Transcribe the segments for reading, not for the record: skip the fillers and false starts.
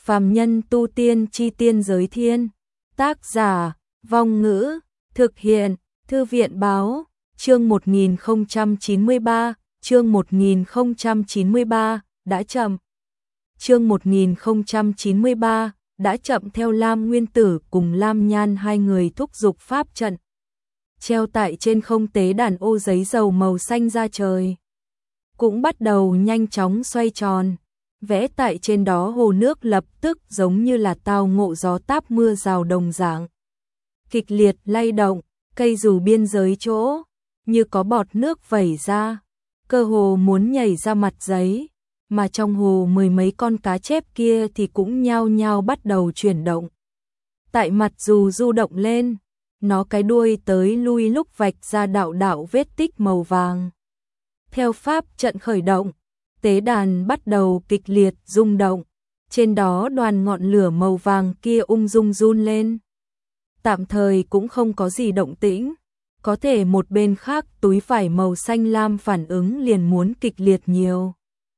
Phàm nhân tu tiên chi tiên giới thiên. Tác giả, Vong Ngữ, thực hiện, Thư viện báo, chương 1093, chương 1093, đã chậm. Chương 1093, đã chậm theo Lam Nguyên Tử cùng Lam Nhan hai người thúc giục pháp trận. Treo tại trên không tế đàn ô giấy dầu màu xanh ra trời. Cũng bắt đầu nhanh chóng xoay tròn. Vẽ tại trên đó hồ nước lập tức giống như là tao ngộ gió táp mưa rào đồng dạng. Kịch liệt lay động, cây dù biên giới chỗ, như có bọt nước vẩy ra, cơ hồ muốn nhảy ra mặt giấy, mà trong hồ mười mấy con cá chép kia thì cũng nhao nhao bắt đầu chuyển động. Tại mặt dù du động lên, nó cái đuôi tới lui lúc vạch ra đạo đạo vết tích màu vàng. Theo pháp trận khởi động, tế đàn bắt đầu kịch liệt rung động, trên đó đoàn ngọn lửa màu vàng kia ung dung run lên. Tạm thời cũng không có gì động tĩnh, có thể một bên khác túi vải màu xanh lam phản ứng liền muốn kịch liệt nhiều.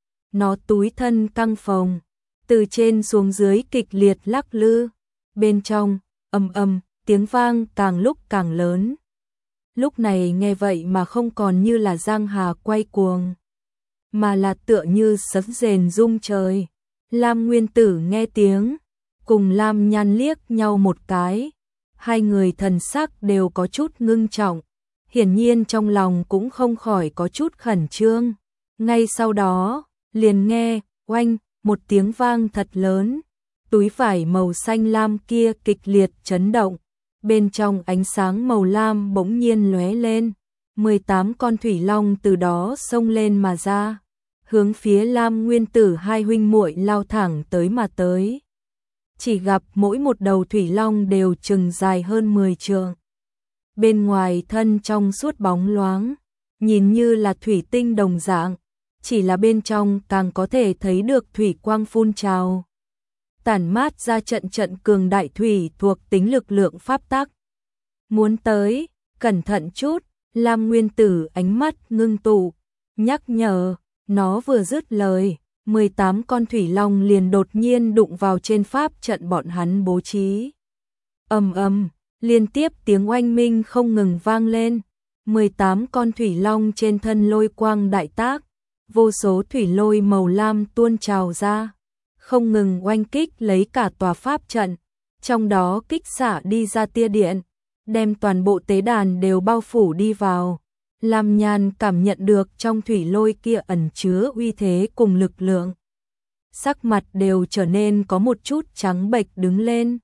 Nó túi thân căng phồng, từ trên xuống dưới kịch liệt lắc lư, bên trong, ầm ầm, tiếng vang càng lúc càng lớn. Lúc này nghe vậy mà không còn như là giang hà quay cuồng, mà là tựa như sấm rền rung trời. Lam Nguyên Tử nghe tiếng, cùng Lam Nhan liếc nhau một cái, hai người thần sắc đều có chút ngưng trọng, hiển nhiên trong lòng cũng không khỏi có chút khẩn trương. Ngay sau đó, liền nghe, oanh, một tiếng vang thật lớn, túi vải màu xanh lam kia kịch liệt chấn động, bên trong ánh sáng màu lam bỗng nhiên lóe lên, 18 con thủy long từ đó xông lên mà ra, hướng phía Lam Nguyên Tử hai huynh muội lao thẳng tới mà tới. Chỉ gặp mỗi một đầu thủy long đều chừng dài hơn 10 trượng. Bên ngoài thân trong suốt bóng loáng, nhìn như là thủy tinh đồng dạng, chỉ là bên trong càng có thể thấy được thủy quang phun trào, tản mát ra trận trận cường đại thủy thuộc tính lực lượng pháp tắc. Muốn tới, cẩn thận chút, Lam Nguyên Tử ánh mắt ngưng tụ, nhắc nhở. Nó vừa dứt lời, 18 con thủy long liền đột nhiên đụng vào trên pháp trận bọn hắn bố trí. Ầm ầm, liên tiếp tiếng oanh minh không ngừng vang lên, 18 con thủy long trên thân lôi quang đại tác, vô số thủy lôi màu lam tuôn trào ra, không ngừng oanh kích lấy cả tòa pháp trận, trong đó kích xạ đi ra tia điện, đem toàn bộ tế đàn đều bao phủ đi vào. Lam Nhan cảm nhận được trong thủy lôi kia ẩn chứa uy thế cùng lực lượng. Sắc mặt đều trở nên có một chút trắng bệch đứng lên.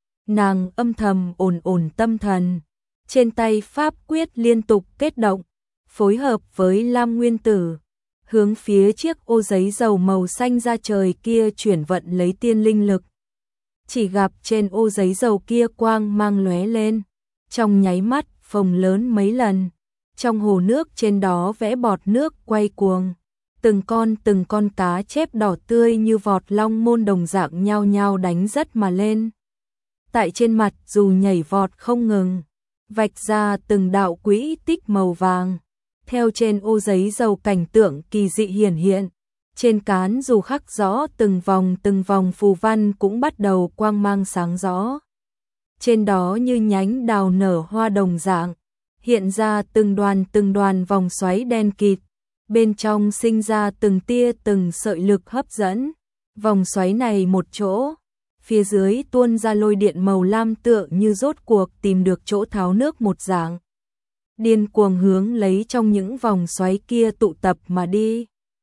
Nàng âm thầm ổn tâm thần, trên tay pháp quyết liên tục kết động, phối hợp với Lam Nguyên Tử, hướng phía chiếc ô giấy dầu màu xanh ra trời kia chuyển vận lấy tiên linh lực. Chỉ gặp trên ô giấy dầu kia quang mang lóe lên, trong nháy mắt phồng lớn mấy lần. Trong hồ nước trên đó vẽ bọt nước quay cuồng, từng con cá chép đỏ tươi như vọt long môn đồng dạng nhao nhao đánh rất mà lên. Tại trên mặt dù nhảy vọt không ngừng, vạch ra từng đạo quỹ tích màu vàng, theo trên ô giấy dầu cảnh tượng kỳ dị hiển hiện. Trên cán dù khắc rõ từng vòng phù văn cũng bắt đầu quang mang sáng rõ. Trên đó như nhánh đào nở hoa đồng dạng, hiện ra từng đoàn vòng xoáy đen kịt, bên trong sinh ra từng tia từng sợi lực hấp dẫn. Vòng xoáy này một chỗ, phía dưới tuôn ra lôi điện màu lam tựa như rốt cuộc tìm được chỗ tháo nước một dạng. Điên cuồng hướng lấy trong những vòng xoáy kia tụ tập mà đi.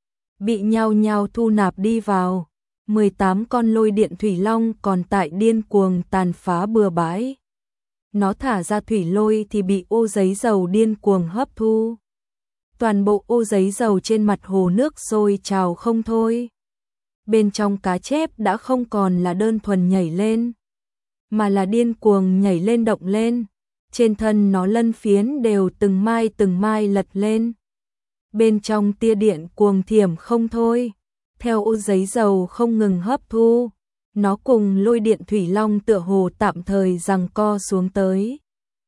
Bị nhao nhao thu nạp đi vào, 18 con lôi điện thủy long còn tại điên cuồng tàn phá bừa bãi. Nó thả ra thủy lôi thì bị ô giấy dầu điên cuồng hấp thu. Toàn bộ ô giấy dầu trên mặt hồ nước sôi trào không thôi. Bên trong cá chép đã không còn là đơn thuần nhảy lên, mà là điên cuồng nhảy lên động lên. Trên thân nó lân phiến đều từng mai lật lên. Bên trong tia điện cuồng thiểm không thôi, theo ô giấy dầu không ngừng hấp thu. Nó cùng lôi điện thủy long tựa hồ tạm thời giằng co xuống tới.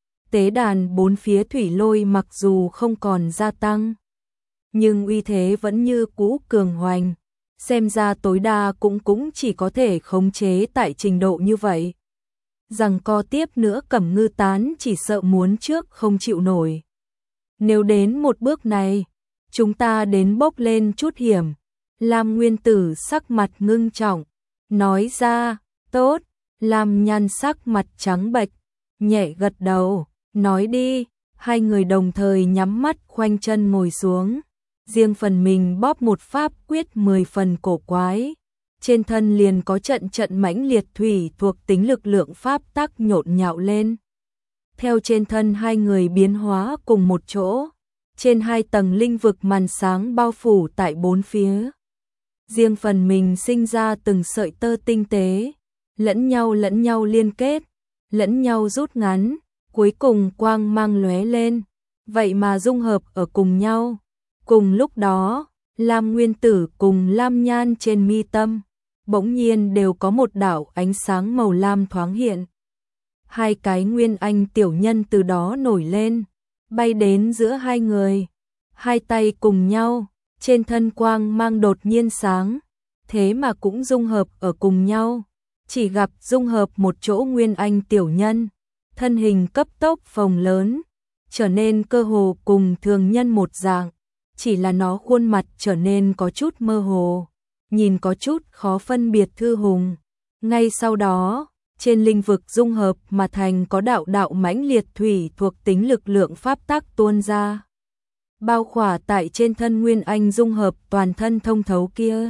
Tế đàn bốn phía thủy lôi mặc dù không còn gia tăng, nhưng uy thế vẫn như cũ cường hoành, xem ra tối đa cũng chỉ có thể khống chế tại trình độ như vậy. Rằng co tiếp nữa Cẩm Ngư Tán chỉ sợ muốn trước không chịu nổi. Nếu đến một bước này, chúng ta đến bốc lên chút hiểm. Lam Nguyên Tử sắc mặt ngưng trọng, nói ra, tốt. Lam Nhan sắc mặt trắng bệch, nhẹ gật đầu, nói đi. Hai người đồng thời nhắm mắt khoanh chân ngồi xuống, riêng phần mình bóp một pháp quyết 10 phần cổ quái. Trên thân liền có trận trận mãnh liệt thủy thuộc tính lực lượng pháp tắc nhộn nhạo lên. Theo trên thân hai người biến hóa cùng một chỗ, trên hai tầng linh vực màn sáng bao phủ tại bốn phía. Riêng phần mình sinh ra từng sợi tơ tinh tế, lẫn nhau liên kết, lẫn nhau rút ngắn, cuối cùng quang mang lóe lên, vậy mà dung hợp ở cùng nhau. Cùng lúc đó, Lam Nguyên Tử cùng Lam Nhan trên mi tâm, bỗng nhiên đều có một đạo ánh sáng màu lam thoáng hiện. Hai cái nguyên anh tiểu nhân từ đó nổi lên, bay đến giữa hai người, hai tay cùng nhau, trên thân quang mang đột nhiên sáng, thế mà cũng dung hợp ở cùng nhau. Chỉ gặp dung hợp một chỗ nguyên anh tiểu nhân, thân hình cấp tốc phồng lớn, trở nên cơ hồ cùng thường nhân một dạng, chỉ là nó khuôn mặt trở nên có chút mơ hồ, nhìn có chút khó phân biệt thư hùng. Ngay sau đó, trên linh vực dung hợp mà thành có đạo đạo mãnh liệt thủy thuộc tính lực lượng pháp tắc tuôn ra, bao khỏa tại trên thân nguyên anh dung hợp toàn thân thông thấu kia,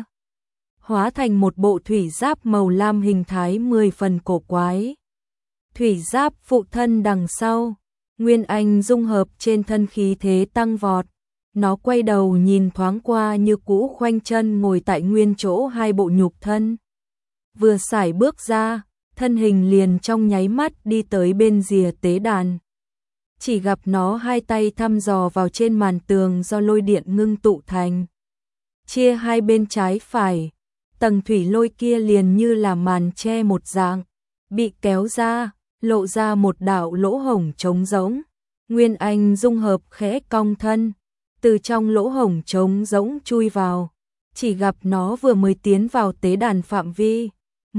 hóa thành một bộ thủy giáp màu lam hình thái 10 phần cổ quái. Thủy giáp phụ thân đằng sau, nguyên anh dung hợp trên thân khí thế tăng vọt, nó quay đầu nhìn thoáng qua như cũ khoanh chân ngồi tại nguyên chỗ hai bộ nhục thân. Vừa sải bước ra, thân hình liền trong nháy mắt đi tới bên rìa tế đàn. Chỉ gặp nó hai tay thăm dò vào trên màn tường do lôi điện ngưng tụ thành. Chia hai bên trái phải, tầng thủy lôi kia liền như là màn che một dạng, bị kéo ra, lộ ra một đạo lỗ hổng trống rỗng. Nguyên anh dung hợp khẽ cong thân, từ trong lỗ hổng trống rỗng chui vào. Chỉ gặp nó vừa mới tiến vào tế đàn phạm vi,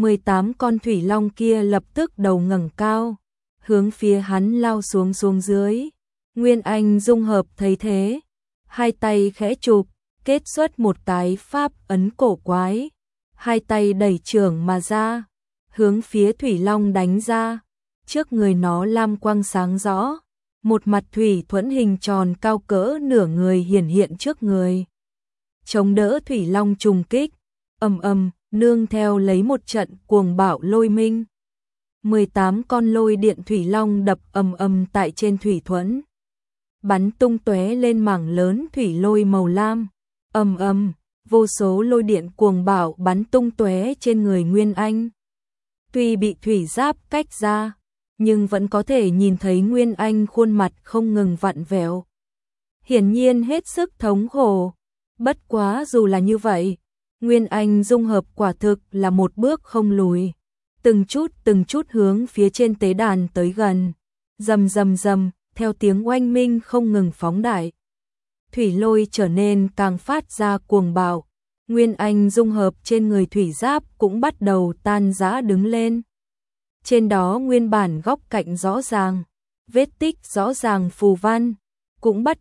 18 con thủy long kia lập tức đầu ngẩng cao, hướng phía hắn lao xuống dưới. Nguyên anh dung hợp thấy thế, hai tay khẽ chụp, kết xuất một cái pháp ấn cổ quái, hai tay đẩy trưởng mà ra, hướng phía thủy long đánh ra. Trước người nó lam quang sáng rõ, một mặt thủy thuẫn hình tròn cao cỡ nửa người hiển hiện trước người, chống đỡ thủy long trùng kích. Ầm ầm, nương theo lấy một trận cuồng bạo lôi minh, 18 con lôi điện thủy long đập ầm ầm tại trên thủy thuẫn, bắn tung tóe lên mảng lớn thủy lôi màu lam. Ầm ầm, vô số lôi điện cuồng bạo bắn tung tóe trên người Nguyên Anh. Tuy bị thủy giáp cách ra, nhưng vẫn có thể nhìn thấy Nguyên Anh khuôn mặt không ngừng vặn vẹo, hiển nhiên hết sức thống khổ. Bất quá dù là như vậy, Nguyên Anh dung hợp quả thực là một bước không lùi, từng chút hướng phía trên tế đàn tới gần. Rầm rầm rầm, theo tiếng oanh minh không ngừng phóng đại, thủy lôi trở nên càng phát ra cuồng bạo. Nguyên Anh dung hợp trên người thủy giáp cũng bắt đầu tan rã đứng lên. Trên đó nguyên bản góc cạnh rõ ràng, vết tích rõ ràng phù văn, cũng bắt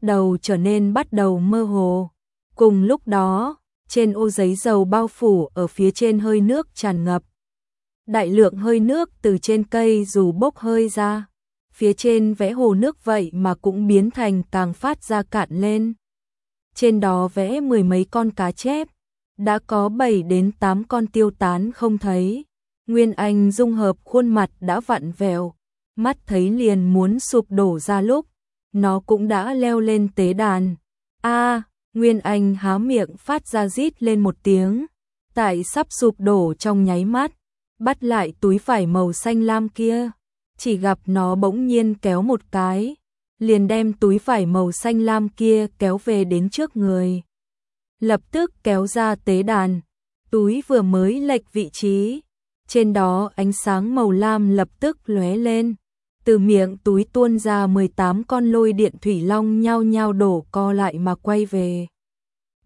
đầu mơ hồ. Cùng lúc đó, trên ô giấy dầu bao phủ ở phía trên hơi nước tràn ngập. Đại lượng hơi nước từ trên cây dù bốc hơi ra, phía trên vẽ hồ nước vậy mà cũng biến thành càng phát ra cạn lên. Trên đó vẽ mười mấy con cá chép, đã có 7 đến 8 con tiêu tán không thấy. Nguyên Anh dung hợp khuôn mặt đã vặn vẹo, mắt thấy liền muốn sụp đổ ra lúc, nó cũng đã leo lên tế đàn. A, Nguyên Anh há miệng phát ra rít lên một tiếng, tại sắp sụp đổ trong nháy mắt, bắt lại túi vải màu xanh lam kia, chỉ gặp nó bỗng nhiên kéo một cái, liền đem túi vải màu xanh lam kia kéo về đến trước người. Lập tức kéo ra tế đàn, túi vừa mới lệch vị trí, trên đó ánh sáng màu lam lập tức lóe lên, từ miệng túi tuôn ra 18 con lôi điện thủy long nhao nhao đổ co lại mà quay về.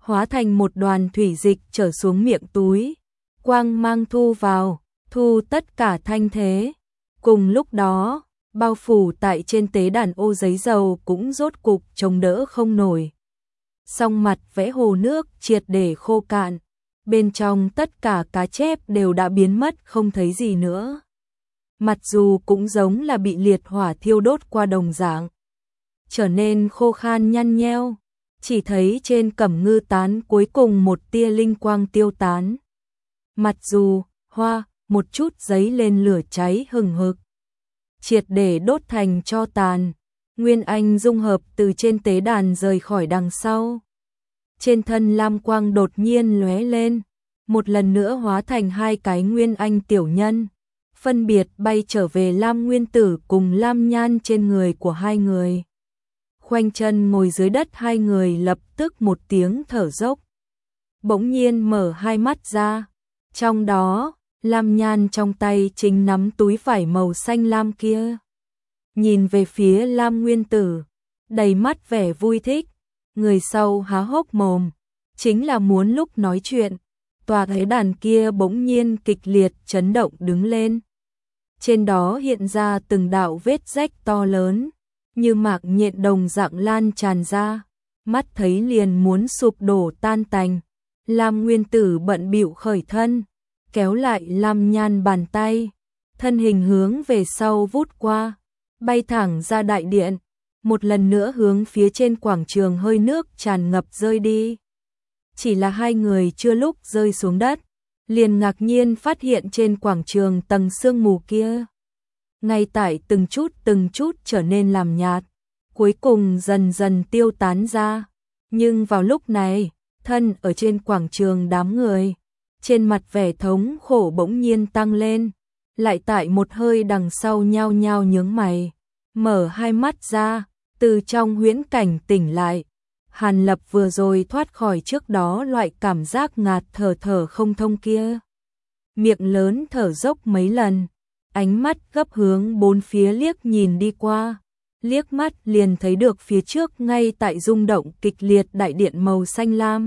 hóa thành một đoàn thủy dịch trở xuống miệng túi, quang mang thu vào, thu tất cả thanh thế. Cùng lúc đó, bao phủ tại trên tế đàn ô giấy dầu cũng rốt cục chống đỡ không nổi. Song mặt vẽ hồ nước triệt để khô cạn, bên trong tất cả cá chép đều đã biến mất không thấy gì nữa. Mặc dù cũng giống là bị liệt hỏa thiêu đốt qua đồng dạng, trở nên khô khan nhăn nheo, chỉ thấy trên cẩm ngư tán cuối cùng một tia linh quang tiêu tán. Mặc dù hoa một chút giấy lên lửa cháy hừng hực, triệt để đốt thành tro tàn. Nguyên Anh dung hợp từ trên tế đàn rời khỏi đằng sau. Trên thân lam quang đột nhiên lóe lên, một lần nữa hóa thành hai cái Nguyên Anh tiểu nhân, phân biệt bay trở về Lam Nguyên Tử cùng Lam Nhan trên người của hai người. Khoanh chân ngồi dưới đất, hai người lập tức một tiếng thở dốc, bỗng nhiên mở hai mắt ra. Trong đó, Lam Nhan trong tay chính nắm túi vải màu xanh lam kia, nhìn về phía Lam Nguyên Tử, đầy mắt vẻ vui thích. Người sau há hốc mồm, chính là muốn lúc nói chuyện, tòa tế đàn kia bỗng nhiên kịch liệt chấn động đứng lên. Trên đó hiện ra từng đạo vết rách to lớn, như mạc nhện đồng dạng lan tràn ra, mắt thấy liền muốn sụp đổ tan tành. Lam Nguyên Tử bận bịu khởi thân, kéo lại Lam Nhan bàn tay, thân hình hướng về sau vút qua, bay thẳng ra đại điện, một lần nữa hướng phía trên quảng trường hơi nước tràn ngập rơi đi. Chỉ là hai người chưa lúc rơi xuống đất, liền ngạc nhiên phát hiện trên quảng trường tầng sương mù kia, ngay tại từng chút trở nên làm nhạt, cuối cùng dần dần tiêu tán ra. Nhưng vào lúc này, thân ở trên quảng trường đám người, trên mặt vẻ thống khổ bỗng nhiên tăng lên, lại tại một hơi đằng sau nhao nhao nhướng mày, mở hai mắt ra, từ trong huyễn cảnh tỉnh lại. Hàn Lập vừa rồi thoát khỏi trước đó loại cảm giác ngạt thở không thông kia, miệng lớn thở dốc mấy lần, ánh mắt gấp hướng bốn phía liếc nhìn đi qua, liếc mắt liền thấy được phía trước ngay tại rung động kịch liệt đại điện màu xanh lam,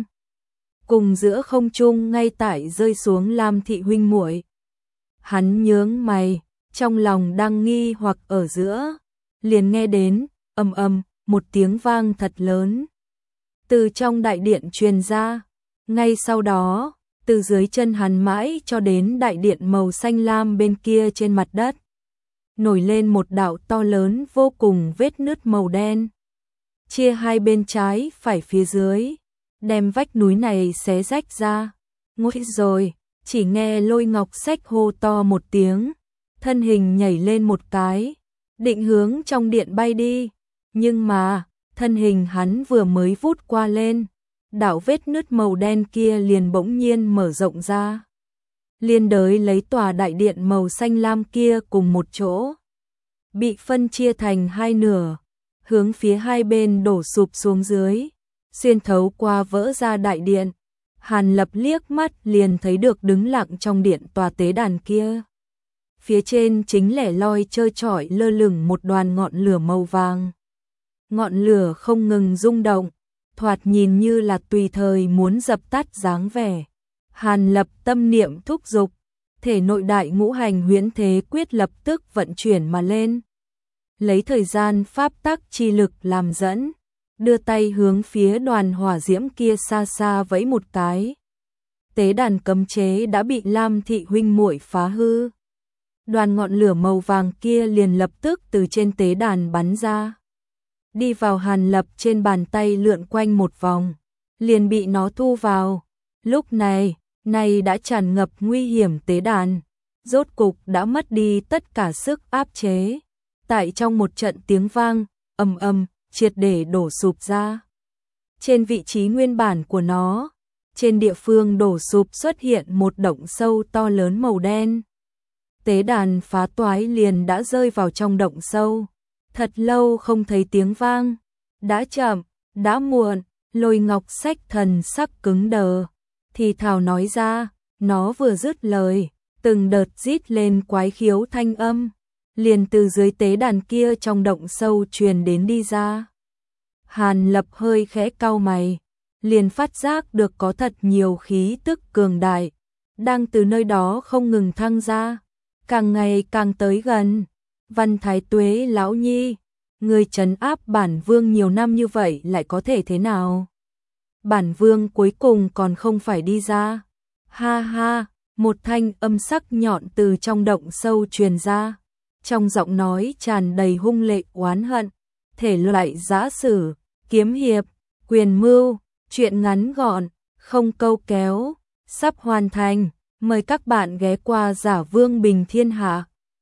cùng giữa không trung ngay tại rơi xuống Lam thị huynh muội. Hắn nhướng mày, trong lòng đang nghi hoặc ở giữa, liền nghe đến ầm ầm một tiếng vang thật lớn từ trong đại điện truyền ra. Ngay sau đó, từ dưới chân hắn mãi cho đến đại điện màu xanh lam bên kia trên mặt đất, nổi lên một đạo to lớn vô cùng vết nứt màu đen, chia hai bên trái phải phía dưới, đem vách núi này xé rách ra. Ngôi rồi, chỉ nghe Lôi Ngọc Sách hô to một tiếng, thân hình nhảy lên một cái, định hướng trong điện bay đi, nhưng mà thân hình hắn vừa mới vút qua lên, đạo vết nứt màu đen kia liền bỗng nhiên mở rộng ra, liên đới lấy tòa đại điện màu xanh lam kia cùng một chỗ, bị phân chia thành hai nửa, hướng phía hai bên đổ sụp xuống dưới, xuyên thấu qua vỡ ra đại điện. Hàn Lập liếc mắt liền thấy được đứng lặng trong điện tòa tế đàn kia, phía trên chính lẻ loi trơ trọi lơ lửng một đoàn ngọn lửa màu vàng. Ngọn lửa không ngừng rung động, thoạt nhìn như là tùy thời muốn dập tắt dáng vẻ. Hàn Lập tâm niệm thúc giục, thể nội đại ngũ hành huyễn thế quyết lập tức vận chuyển mà lên. Lấy thời gian pháp tắc chi lực làm dẫn, đưa tay hướng phía đoàn hỏa diễm kia xa xa vẫy một cái. Tế đàn cấm chế đã bị Lam thị huynh muội phá hư. Đoàn ngọn lửa màu vàng kia liền lập tức từ trên tế đàn bắn ra, đi vào Hàn Lập trên bàn tay lượn quanh một vòng, liền bị nó thu vào. Lúc này đã tràn ngập nguy hiểm tế đàn, rốt cục đã mất đi tất cả sức áp chế. Tại trong một trận tiếng vang, ầm ầm, triệt để đổ sụp ra. Trên vị trí nguyên bản của nó, trên địa phương đổ sụp xuất hiện một động sâu to lớn màu đen. Tế đàn phá toái liền đã rơi vào trong động sâu. Thật lâu không thấy tiếng vang, đã chậm, đã muộn. Lôi Ngọc Sách thần sắc cứng đờ, thì thào nói ra. Nó vừa dứt lời, từng đợt rít lên quái khiếu thanh âm, liền từ dưới tế đàn kia trong động sâu truyền đến đi ra. Hàn Lập hơi khẽ cau mày, liền phát giác được có thật nhiều khí tức cường đại, đang từ nơi đó không ngừng thăng ra, càng ngày càng tới gần. Văn Thái Tuế lão nhi, người trấn áp bản vương nhiều năm như vậy lại có thể thế nào? Bản vương cuối cùng còn không phải đi ra. Ha ha, một thanh âm sắc nhọn từ trong động sâu truyền ra, trong giọng nói tràn đầy hung lệ oán hận, thể loại giã sử, kiếm hiệp, quyền mưu, truyện ngắn gọn, không câu kéo, sắp hoàn thành, mời các bạn ghé qua Giả Vương Bình Thiên Hạ.